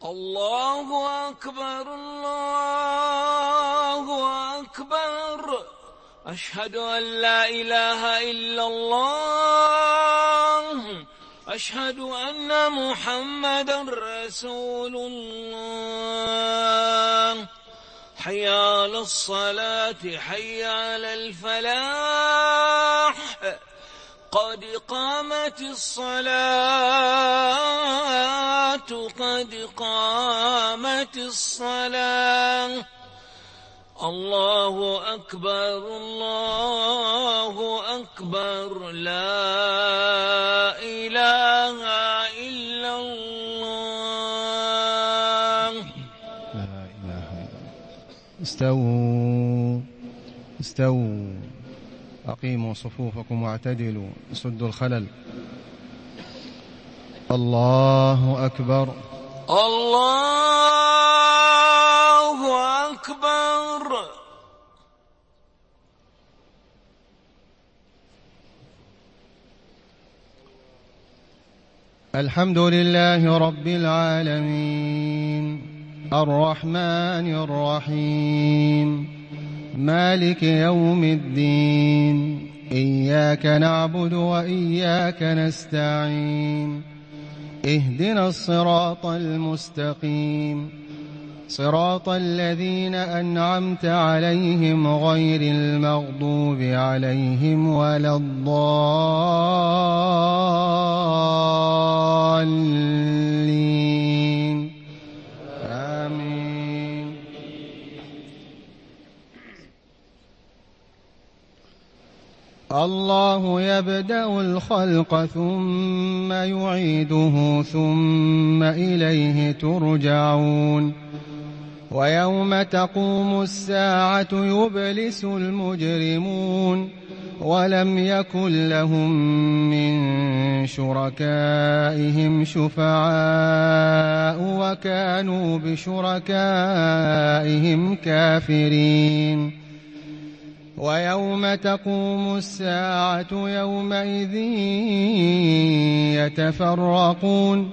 الله أكبر الله أكبر. أشهد أن لا إله إلا الله. أشهد أن محمدا رسول الله. حي على الصلاة حي على الفلاح. قد قامت الصلاة قد قامت الصلاة. الله أكبر الله أكبر. لا إله إلا الله. لا إله إلا الله. استووا أقيموا صفوفكم واعتدلوا، سدوا الخلل. الله أكبر الله أكبر. الحمد لله رب العالمين، الرحمن الرحيم، مالك يوم الدين. إياك نعبد وإياك نستعين. اهدنا الصراط المستقيم، صراط الذين أنعمت عليهم غير المغضوب عليهم ولا الضالين. آمين. الله يبدأ الخلق ثم يعيده ثم إليه ترجعون. ويوم تقوم الساعة يبلس المجرمون ولم يكن لهم من شركائهم شفعاء وكانوا بشركائهم كافرين. ويوم تقوم الساعة يومئذ يتفرقون.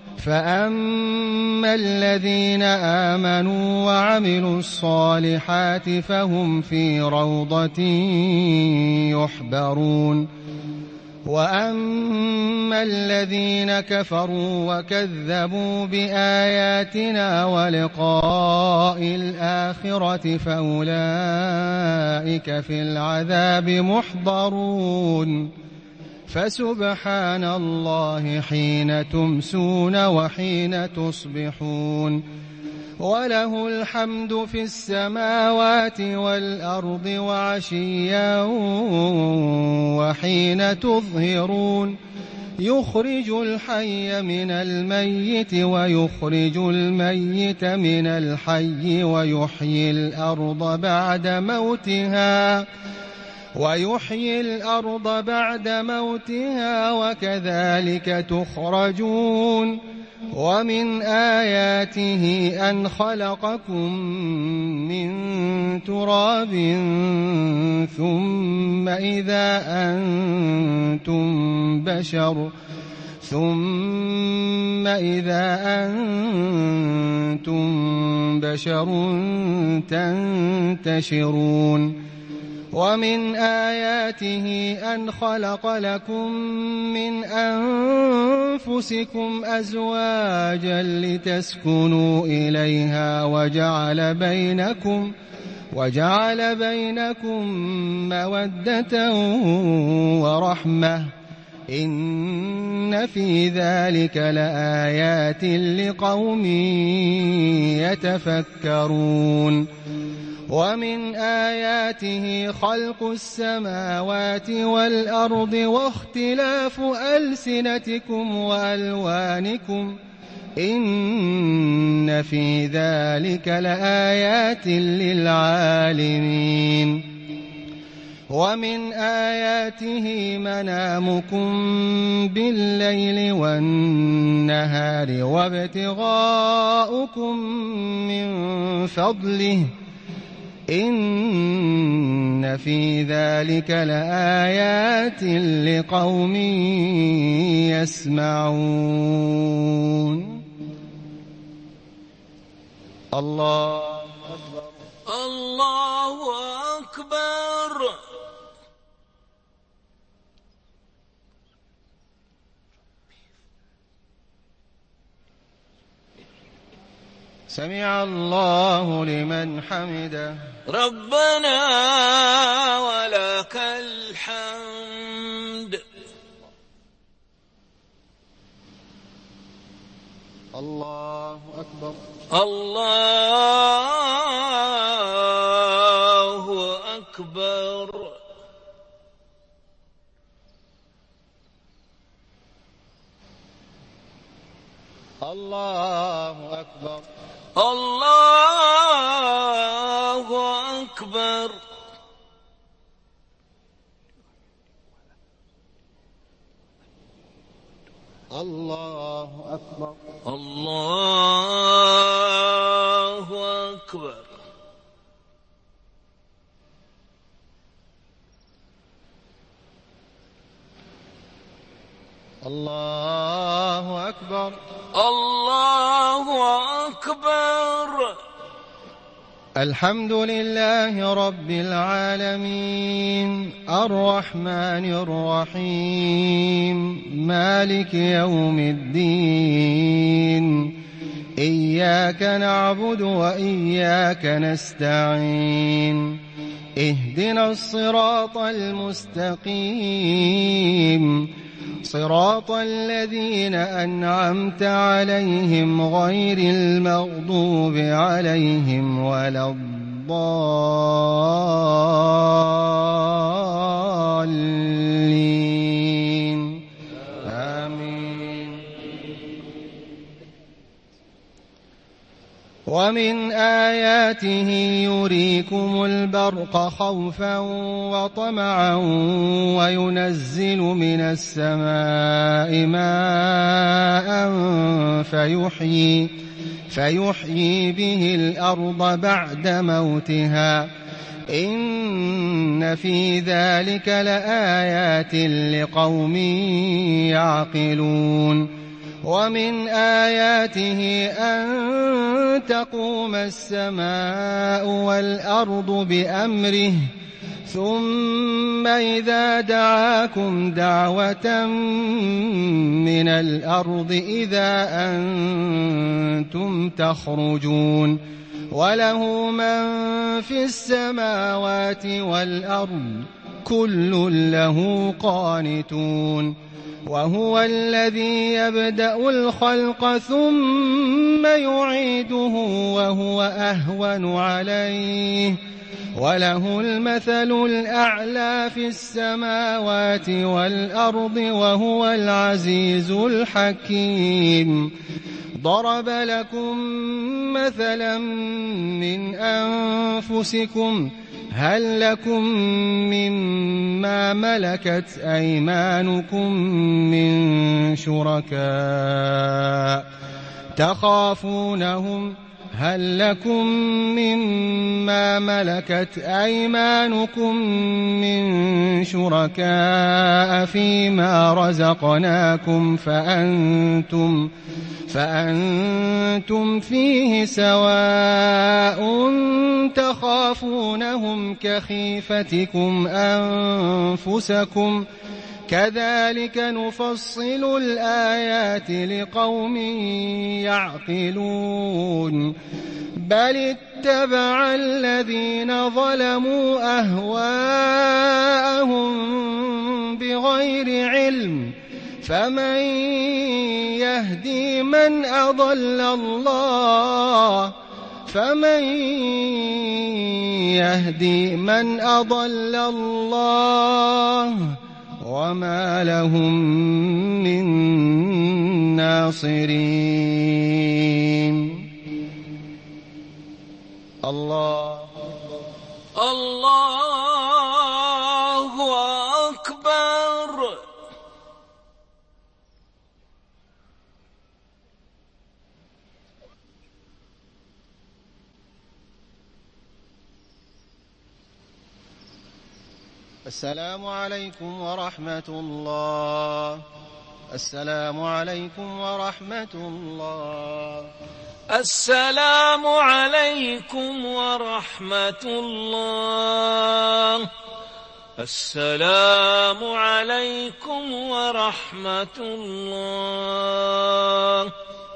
فأما الذين آمنوا وعملوا الصالحات فهم في روضة يحبرون. وأما الذين كفروا وكذبوا بآياتنا ولقاء الآخرة فأولئك في العذاب محضرون. فسبحان الله حين تمسون وحين تصبحون. وله الحمد في السماوات والأرض وعشيا وحين تظهرون. يخرج الحي من الميت ويخرج الميت من الحي ويحيي الأرض بعد موتها وكذلك تخرجون. ومن آياته أن خلقكم من تراب ثم إذا أنتم بشر تنتشرون. ومن آياته أن خلق لكم من أنفسكم أزواجا لتسكنوا إليها وجعل بينكم مودة ورحمة. إن في ذلك لآيات لقوم يتفكرون. ومن آياته خلق السماوات والأرض واختلاف ألسنتكم وألوانكم. إن في ذلك لآيات للعالمين. ومن آياته منامكم بالليل والنهار وابتغاؤكم من فضله. إن في ذلك لآيات لقوم يسمعون. الله أكبر. الله أكبر. سمع الله لمن حمده. ربنا ولك الحمد. الله أكبر. الله أكبر. الله أكبر. الله أكبر. الله أكبر. الله أكبر. الله أكبر. الله أكبر. الحمد لله رب العالمين الرحمن الرحيم مالك يوم الدين إياك نعبد وإياك نستعين اهدنا الصراط المستقيم صراط الذين أنعمت عليهم غير المغضوب عليهم ولا الضالين آمين. ومن آياته يريكم البرق خوفا وطمعا وينزل من السماء ماء فيحيي به الأرض بعد موتها إن في ذلك لآيات لقوم يعقلون. ومن آياته أن تقوم السماء والأرض بأمره ثم إذا دعاكم دعوة من الأرض إذا أنتم تخرجون وله من في السماوات والأرض كل له قانتون. وهو الذي يبدأ الخلق ثم يعيده وهو أهون عليه وله المثل الأعلى في السماوات والأرض وهو العزيز الحكيم. ضرب لكم مثلا من أنفسكم هل لكم مما ملكت أيمانكم من شركاء تخافونهم هل لكم مما ملكت أيمانكم من شركاء فيما رزقناكم فأنتم فيه سواء تخافونهم كخيفتكم أنفسكم كذلك نفصل الآيات لقوم يعقلون. بل اتبع الذين ظلموا أهواءهم بغير علم فمن يهدي من أضل الله وما لهم من ناصرين. الله أكبر. السلام عليكم ورحمة الله. السلام عليكم ورحمة الله. السلام عليكم ورحمة الله. السلام عليكم ورحمة الله.